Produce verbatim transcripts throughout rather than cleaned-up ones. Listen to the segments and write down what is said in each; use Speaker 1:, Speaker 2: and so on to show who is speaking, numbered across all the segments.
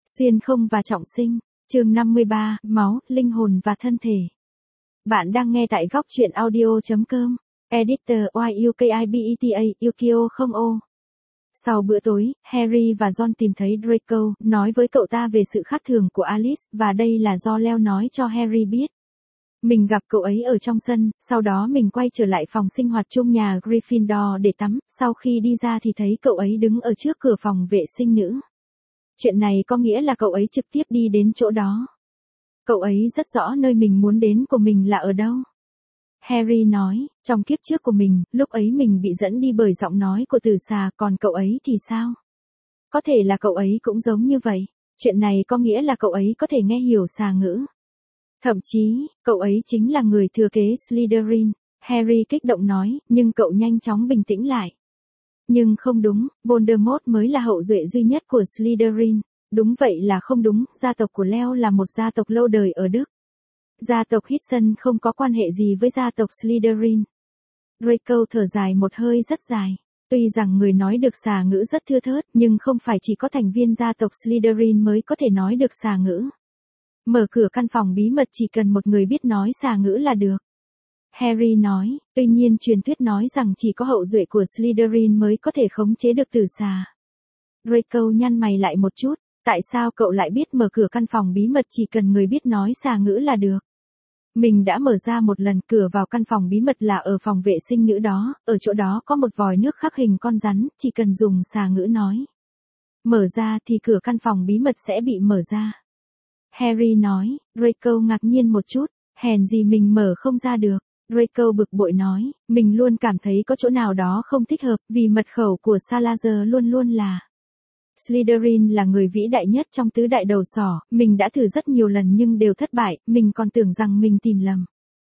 Speaker 1: Xuyên không và trọng sinh. Chương năm mươi ba, máu, linh hồn và thân thể. Bạn đang nghe tại góc truyện audio chấm com. Editor Y U K I B E T A Yukio không ô. Sau bữa tối, Harry và Ron tìm thấy Draco, nói với cậu ta về sự khác thường của Alice, và đây là do Leo nói cho Harry biết. Mình gặp cậu ấy ở trong sân, sau đó mình quay trở lại phòng sinh hoạt chung nhà Gryffindor để tắm, sau khi đi ra thì thấy cậu ấy đứng ở trước cửa phòng vệ sinh nữ. Chuyện này có nghĩa là cậu ấy trực tiếp đi đến chỗ đó. Cậu ấy rất rõ nơi mình muốn đến của mình là ở đâu. Harry nói, trong kiếp trước của mình, lúc ấy mình bị dẫn đi bởi giọng nói của tử xà, còn cậu ấy thì sao? Có thể là cậu ấy cũng giống như vậy. Chuyện này có nghĩa là cậu ấy có thể nghe hiểu xà ngữ. Thậm chí, cậu ấy chính là người thừa kế Slytherin. Harry kích động nói, nhưng cậu nhanh chóng bình tĩnh lại. Nhưng không đúng, Voldemort mới là hậu duệ duy nhất của Slytherin. Đúng vậy là không đúng, gia tộc của Leo là một gia tộc lâu đời ở Đức. Gia tộc Hitson không có quan hệ gì với gia tộc Slytherin. Draco thở dài một hơi rất dài. Tuy rằng người nói được xà ngữ rất thưa thớt, nhưng không phải chỉ có thành viên gia tộc Slytherin mới có thể nói được xà ngữ. Mở cửa căn phòng bí mật chỉ cần một người biết nói xà ngữ là được. Harry nói, tuy nhiên truyền thuyết nói rằng chỉ có hậu duệ của Slytherin mới có thể khống chế được tử xà. Draco nhăn mày lại một chút, tại sao cậu lại biết mở cửa căn phòng bí mật chỉ cần người biết nói xà ngữ là được? Mình đã mở ra một lần, cửa vào căn phòng bí mật là ở phòng vệ sinh nữ đó, ở chỗ đó có một vòi nước khắc hình con rắn, chỉ cần dùng xà ngữ nói. Mở ra thì cửa căn phòng bí mật sẽ bị mở ra. Harry nói, Draco ngạc nhiên một chút, hèn gì mình mở không ra được. Draco bực bội nói, mình luôn cảm thấy có chỗ nào đó không thích hợp, vì mật khẩu của Salazar luôn luôn là. Slytherin là người vĩ đại nhất trong tứ đại đầu sỏ, mình đã thử rất nhiều lần nhưng đều thất bại, mình còn tưởng rằng mình tìm lầm.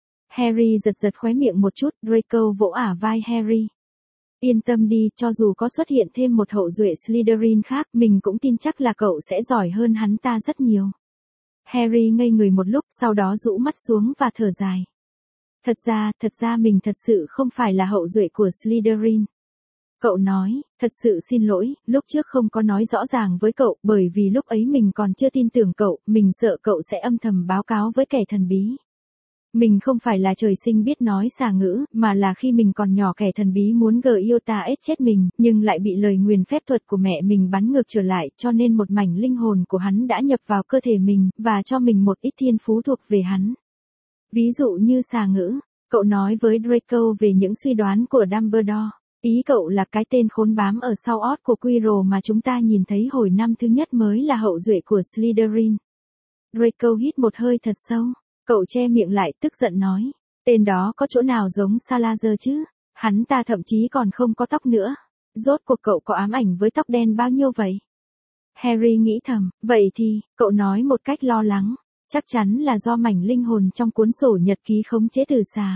Speaker 1: Harry giật giật khóe miệng một chút, Draco vỗ ả vai Harry. Yên tâm đi, cho dù có xuất hiện thêm một hậu duệ Slytherin khác, mình cũng tin chắc là cậu sẽ giỏi hơn hắn ta rất nhiều. Harry ngây người một lúc, sau đó rũ mắt xuống và thở dài. Thật ra, thật ra mình thật sự không phải là hậu duệ của Slytherin. Cậu nói, thật sự xin lỗi, lúc trước không có nói rõ ràng với cậu, bởi vì lúc ấy mình còn chưa tin tưởng cậu, mình sợ cậu sẽ âm thầm báo cáo với kẻ thần bí. Mình không phải là trời sinh biết nói xà ngữ, mà là khi mình còn nhỏ kẻ thần bí muốn Giota ết chết mình, nhưng lại bị lời nguyền phép thuật của mẹ mình bắn ngược trở lại, cho nên một mảnh linh hồn của hắn đã nhập vào cơ thể mình, và cho mình một ít thiên phú thuộc về hắn. Ví dụ như xà ngữ, cậu nói với Draco về những suy đoán của Dumbledore. Ý cậu là cái tên khốn bám ở sau ót của Quirrell mà chúng ta nhìn thấy hồi năm thứ nhất mới là hậu duệ của Slytherin. Draco hít một hơi thật sâu. Cậu che miệng lại tức giận nói. Tên đó có chỗ nào giống Salazar chứ? Hắn ta thậm chí còn không có tóc nữa. Rốt cuộc cậu có ám ảnh với tóc đen bao nhiêu vậy? Harry nghĩ thầm, vậy thì, cậu nói một cách lo lắng. Chắc chắn là do mảnh linh hồn trong cuốn sổ nhật ký khống chế tử xà.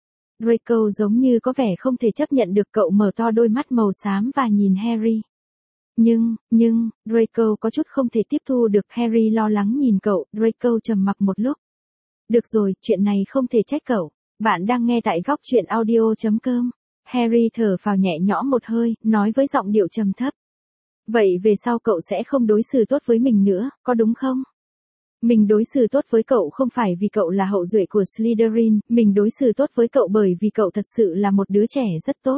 Speaker 1: Draco giống như có vẻ không thể chấp nhận được, cậu mở to đôi mắt màu xám và nhìn Harry. Nhưng, nhưng, Draco có chút không thể tiếp thu được. Harry lo lắng nhìn cậu, Draco trầm mặc một lúc. Được rồi, chuyện này không thể trách cậu. Bạn đang nghe tại góc truyện audio chấm com. Harry thở phào nhẹ nhõm một hơi, nói với giọng điệu trầm thấp. Vậy về sau cậu sẽ không đối xử tốt với mình nữa, có đúng không? Mình đối xử tốt với cậu không phải vì cậu là hậu duệ của Slytherin, mình đối xử tốt với cậu bởi vì cậu thật sự là một đứa trẻ rất tốt.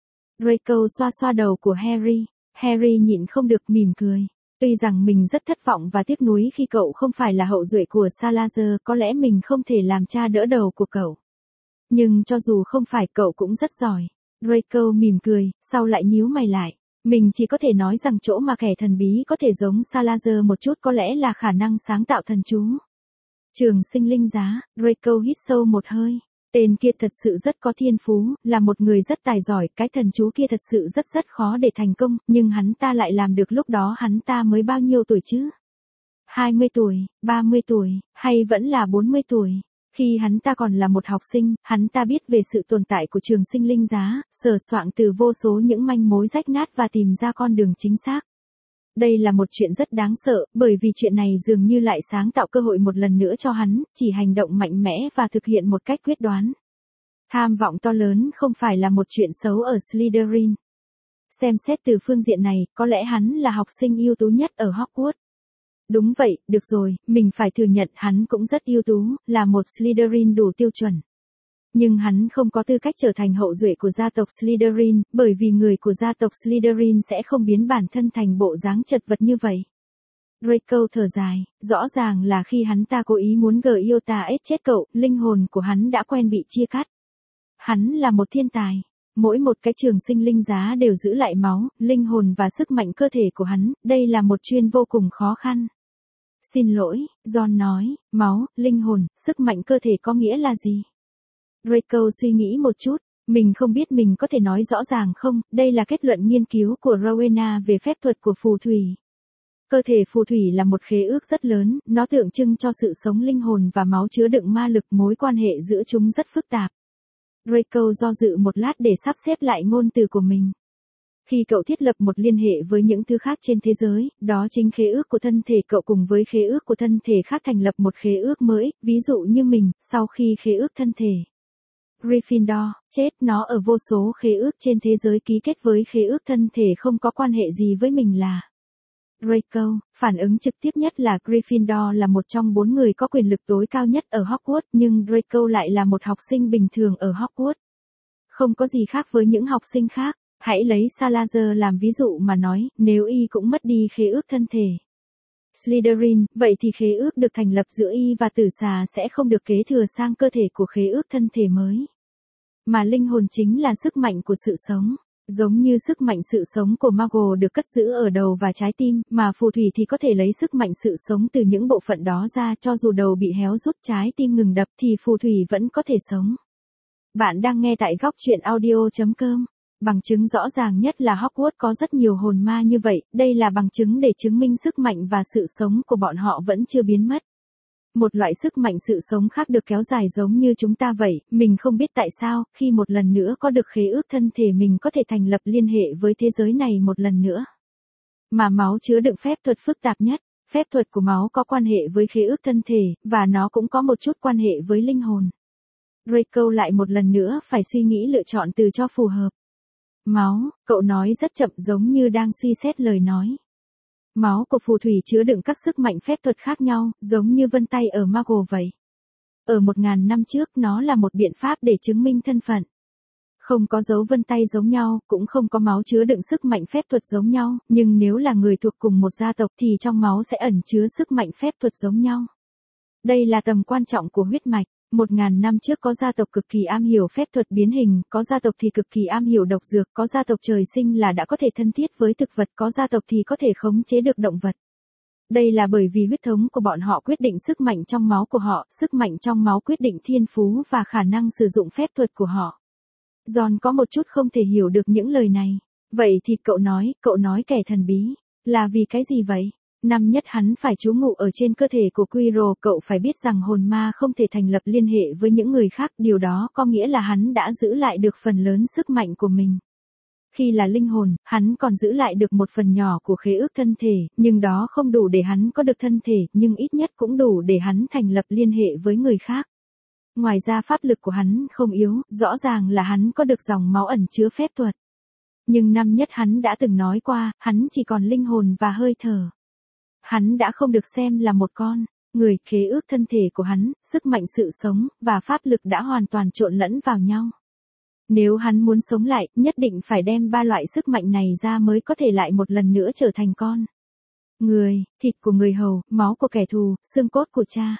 Speaker 1: Draco xoa xoa đầu của Harry. Harry nhịn không được mỉm cười. Tuy rằng mình rất thất vọng và tiếc nuối khi cậu không phải là hậu duệ của Salazar, có lẽ mình không thể làm cha đỡ đầu của cậu. Nhưng cho dù không phải, cậu cũng rất giỏi. Draco mỉm cười, sau lại nhíu mày lại. Mình chỉ có thể nói rằng chỗ mà kẻ thần bí có thể giống Salazar một chút có lẽ là khả năng sáng tạo thần chú. Trường sinh linh giá, Draco hít sâu một hơi. Tên kia thật sự rất có thiên phú, là một người rất tài giỏi, cái thần chú kia thật sự rất rất khó để thành công, nhưng hắn ta lại làm được. Lúc đó hắn ta mới bao nhiêu tuổi chứ? hai mươi tuổi, ba mươi tuổi, hay vẫn là bốn mươi tuổi? Khi hắn ta còn là một học sinh, hắn ta biết về sự tồn tại của trường sinh linh giá, sờ soạng từ vô số những manh mối rách nát và tìm ra con đường chính xác. Đây là một chuyện rất đáng sợ, bởi vì chuyện này dường như lại sáng tạo cơ hội một lần nữa cho hắn, chỉ hành động mạnh mẽ và thực hiện một cách quyết đoán. Tham vọng to lớn không phải là một chuyện xấu ở Slytherin. Xem xét từ phương diện này, có lẽ hắn là học sinh ưu tú nhất ở Hogwarts. Đúng vậy, được rồi, mình phải thừa nhận hắn cũng rất ưu tú, là một Slytherin đủ tiêu chuẩn. Nhưng hắn không có tư cách trở thành hậu duệ của gia tộc Slytherin, bởi vì người của gia tộc Slytherin sẽ không biến bản thân thành bộ dáng chật vật như vậy. Draco thở dài, rõ ràng là khi hắn ta cố ý muốn gờ yêu ta ết chết cậu, linh hồn của hắn đã quen bị chia cắt. Hắn là một thiên tài. Mỗi một cái trường sinh linh giá đều giữ lại máu, linh hồn và sức mạnh cơ thể của hắn, đây là một chuyên vô cùng khó khăn. Xin lỗi, John nói, máu, linh hồn, sức mạnh cơ thể có nghĩa là gì? Draco suy nghĩ một chút, mình không biết mình có thể nói rõ ràng không, đây là kết luận nghiên cứu của Rowena về phép thuật của phù thủy. Cơ thể phù thủy là một khế ước rất lớn, nó tượng trưng cho sự sống linh hồn và máu chứa đựng ma lực, mối quan hệ giữa chúng rất phức tạp. Draco do dự một lát để sắp xếp lại ngôn từ của mình. Khi cậu thiết lập một liên hệ với những thứ khác trên thế giới, đó chính khế ước của thân thể cậu cùng với khế ước của thân thể khác thành lập một khế ước mới, ví dụ như mình, sau khi khế ước thân thể. Gryffindor, chết, nó ở vô số khế ước trên thế giới ký kết với khế ước thân thể không có quan hệ gì với mình là. Draco, phản ứng trực tiếp nhất là Gryffindor là một trong bốn người có quyền lực tối cao nhất ở Hogwarts, nhưng Draco lại là một học sinh bình thường ở Hogwarts. Không có gì khác với những học sinh khác, hãy lấy Salazar làm ví dụ mà nói, nếu y cũng mất đi khế ước thân thể. Slytherin, vậy thì khế ước được thành lập giữa y và tử xà sẽ không được kế thừa sang cơ thể của khế ước thân thể mới. Mà linh hồn chính là sức mạnh của sự sống. Giống như sức mạnh sự sống của Muggle được cất giữ ở đầu và trái tim, mà phù thủy thì có thể lấy sức mạnh sự sống từ những bộ phận đó ra, cho dù đầu bị héo rút, trái tim ngừng đập thì phù thủy vẫn có thể sống. Bạn đang nghe tại góc truyện audio chấm com. Bằng chứng rõ ràng nhất là Hogwarts có rất nhiều hồn ma như vậy, đây là bằng chứng để chứng minh sức mạnh và sự sống của bọn họ vẫn chưa biến mất. Một loại sức mạnh sự sống khác được kéo dài giống như chúng ta vậy, mình không biết tại sao, khi một lần nữa có được khế ước thân thể mình có thể thành lập liên hệ với thế giới này một lần nữa. Mà máu chứa đựng phép thuật phức tạp nhất, phép thuật của máu có quan hệ với khế ước thân thể, và nó cũng có một chút quan hệ với linh hồn. Draco lại một lần nữa phải suy nghĩ lựa chọn từ cho phù hợp. Máu, cậu nói rất chậm giống như đang suy xét lời nói. Máu của phù thủy chứa đựng các sức mạnh phép thuật khác nhau, giống như vân tay ở Muggle vậy. Ở một ngàn năm trước nó là một biện pháp để chứng minh thân phận. Không có dấu vân tay giống nhau, cũng không có máu chứa đựng sức mạnh phép thuật giống nhau, nhưng nếu là người thuộc cùng một gia tộc thì trong máu sẽ ẩn chứa sức mạnh phép thuật giống nhau. Đây là tầm quan trọng của huyết mạch. Một ngàn năm trước có gia tộc cực kỳ am hiểu phép thuật biến hình, có gia tộc thì cực kỳ am hiểu độc dược, có gia tộc trời sinh là đã có thể thân thiết với thực vật, có gia tộc thì có thể khống chế được động vật. Đây là bởi vì huyết thống của bọn họ quyết định sức mạnh trong máu của họ, sức mạnh trong máu quyết định thiên phú và khả năng sử dụng phép thuật của họ. John có một chút không thể hiểu được những lời này. Vậy thì cậu nói, cậu nói kẻ thần bí, là vì cái gì vậy? Năm nhất hắn phải trú ngụ ở trên cơ thể của Quirrell, cậu phải biết rằng hồn ma không thể thành lập liên hệ với những người khác, điều đó có nghĩa là hắn đã giữ lại được phần lớn sức mạnh của mình. Khi là linh hồn, hắn còn giữ lại được một phần nhỏ của khế ước thân thể, nhưng đó không đủ để hắn có được thân thể, nhưng ít nhất cũng đủ để hắn thành lập liên hệ với người khác. Ngoài ra pháp lực của hắn không yếu, rõ ràng là hắn có được dòng máu ẩn chứa phép thuật. Nhưng năm nhất hắn đã từng nói qua, hắn chỉ còn linh hồn và hơi thở. Hắn đã không được xem là một con người, khế ước thân thể của hắn, sức mạnh sự sống, và pháp lực đã hoàn toàn trộn lẫn vào nhau. Nếu hắn muốn sống lại, nhất định phải đem ba loại sức mạnh này ra mới có thể lại một lần nữa trở thành con người, thịt của người hầu, máu của kẻ thù, xương cốt của cha.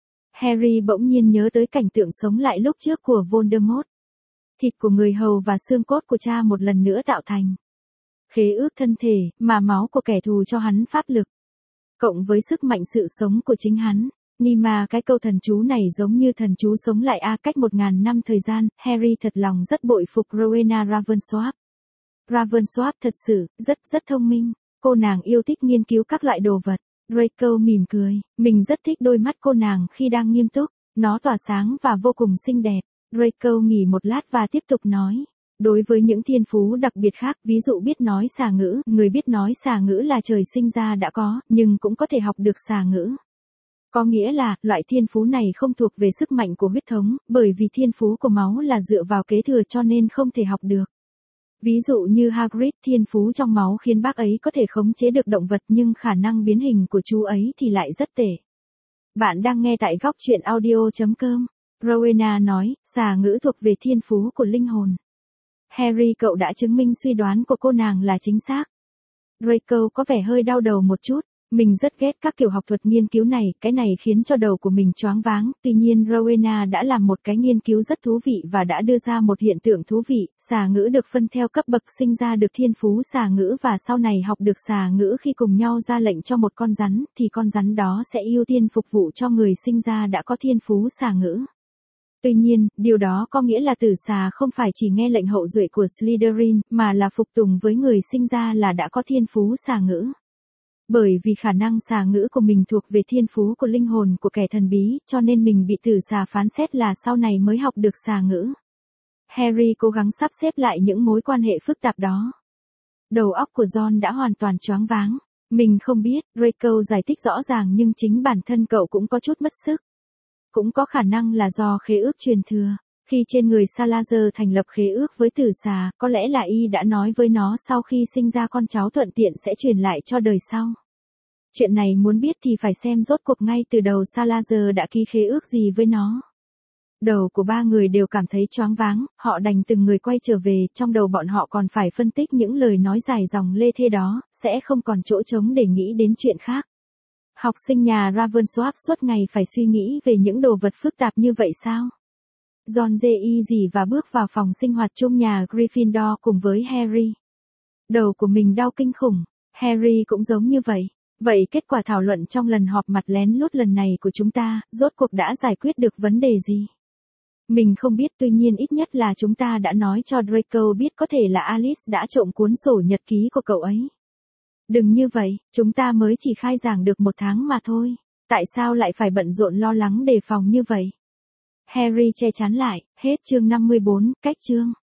Speaker 1: Harry bỗng nhiên nhớ tới cảnh tượng sống lại lúc trước của Voldemort. Thịt của người hầu và xương cốt của cha một lần nữa tạo thành khế ước thân thể, mà máu của kẻ thù cho hắn pháp lực. Cộng với sức mạnh sự sống của chính hắn. Nima, cái câu thần chú này giống như thần chú sống lại a cách một ngàn năm thời gian, Harry thật lòng rất bội phục Rowena Ravensworth. Ravensworth thật sự, rất rất thông minh. Cô nàng yêu thích nghiên cứu các loại đồ vật. Draco mỉm cười, mình rất thích đôi mắt cô nàng khi đang nghiêm túc, nó tỏa sáng và vô cùng xinh đẹp. Draco nghỉ một lát và tiếp tục nói. Đối với những thiên phú đặc biệt khác, ví dụ biết nói xà ngữ, người biết nói xà ngữ là trời sinh ra đã có, nhưng cũng có thể học được xà ngữ. Có nghĩa là, loại thiên phú này không thuộc về sức mạnh của huyết thống, bởi vì thiên phú của máu là dựa vào kế thừa cho nên không thể học được. Ví dụ như Hagrid, thiên phú trong máu khiến bác ấy có thể khống chế được động vật nhưng khả năng biến hình của chú ấy thì lại rất tệ. Bạn đang nghe tại góc truyện audio.com. Rowena nói, xà ngữ thuộc về thiên phú của linh hồn. Harry, cậu đã chứng minh suy đoán của cô nàng là chính xác. Draco có vẻ hơi đau đầu một chút. Mình rất ghét các kiểu học thuật nghiên cứu này, cái này khiến cho đầu của mình choáng váng. Tuy nhiên Rowena đã làm một cái nghiên cứu rất thú vị và đã đưa ra một hiện tượng thú vị. Xà ngữ được phân theo cấp bậc sinh ra được thiên phú xà ngữ và sau này học được xà ngữ khi cùng nhau ra lệnh cho một con rắn, thì con rắn đó sẽ ưu tiên phục vụ cho người sinh ra đã có thiên phú xà ngữ. Tuy nhiên, điều đó có nghĩa là tử xà không phải chỉ nghe lệnh hậu duệ của Slytherin, mà là phục tùng với người sinh ra là đã có thiên phú xà ngữ. Bởi vì khả năng xà ngữ của mình thuộc về thiên phú của linh hồn của kẻ thần bí, cho nên mình bị tử xà phán xét là sau này mới học được xà ngữ. Harry cố gắng sắp xếp lại những mối quan hệ phức tạp đó. Đầu óc của Ron đã hoàn toàn choáng váng. Mình không biết, Draco giải thích rõ ràng nhưng chính bản thân cậu cũng có chút mất sức. Cũng có khả năng là do khế ước truyền thừa. Khi trên người Salazar thành lập khế ước với tử xà, có lẽ là y đã nói với nó sau khi sinh ra con cháu thuận tiện sẽ truyền lại cho đời sau. Chuyện này muốn biết thì phải xem rốt cuộc ngay từ đầu Salazar đã ký khế ước gì với nó. Đầu của ba người đều cảm thấy choáng váng, họ đành từng người quay trở về, trong đầu bọn họ còn phải phân tích những lời nói dài dòng lê thê đó, sẽ không còn chỗ trống để nghĩ đến chuyện khác. Học sinh nhà Ravensworth suốt ngày phải suy nghĩ về những đồ vật phức tạp như vậy sao? Ron dê y gì và bước vào phòng sinh hoạt chung nhà Gryffindor cùng với Harry. Đầu của mình đau kinh khủng, Harry cũng giống như vậy. Vậy kết quả thảo luận trong lần họp mặt lén lút lần này của chúng ta, rốt cuộc đã giải quyết được vấn đề gì? Mình không biết, tuy nhiên ít nhất là chúng ta đã nói cho Draco biết có thể là Alice đã trộm cuốn sổ nhật ký của cậu ấy. Đừng như vậy, chúng ta mới chỉ khai giảng được một tháng mà thôi. Tại sao lại phải bận rộn lo lắng đề phòng như vậy? Harry che chắn lại, hết chương năm mươi bốn, cách chương.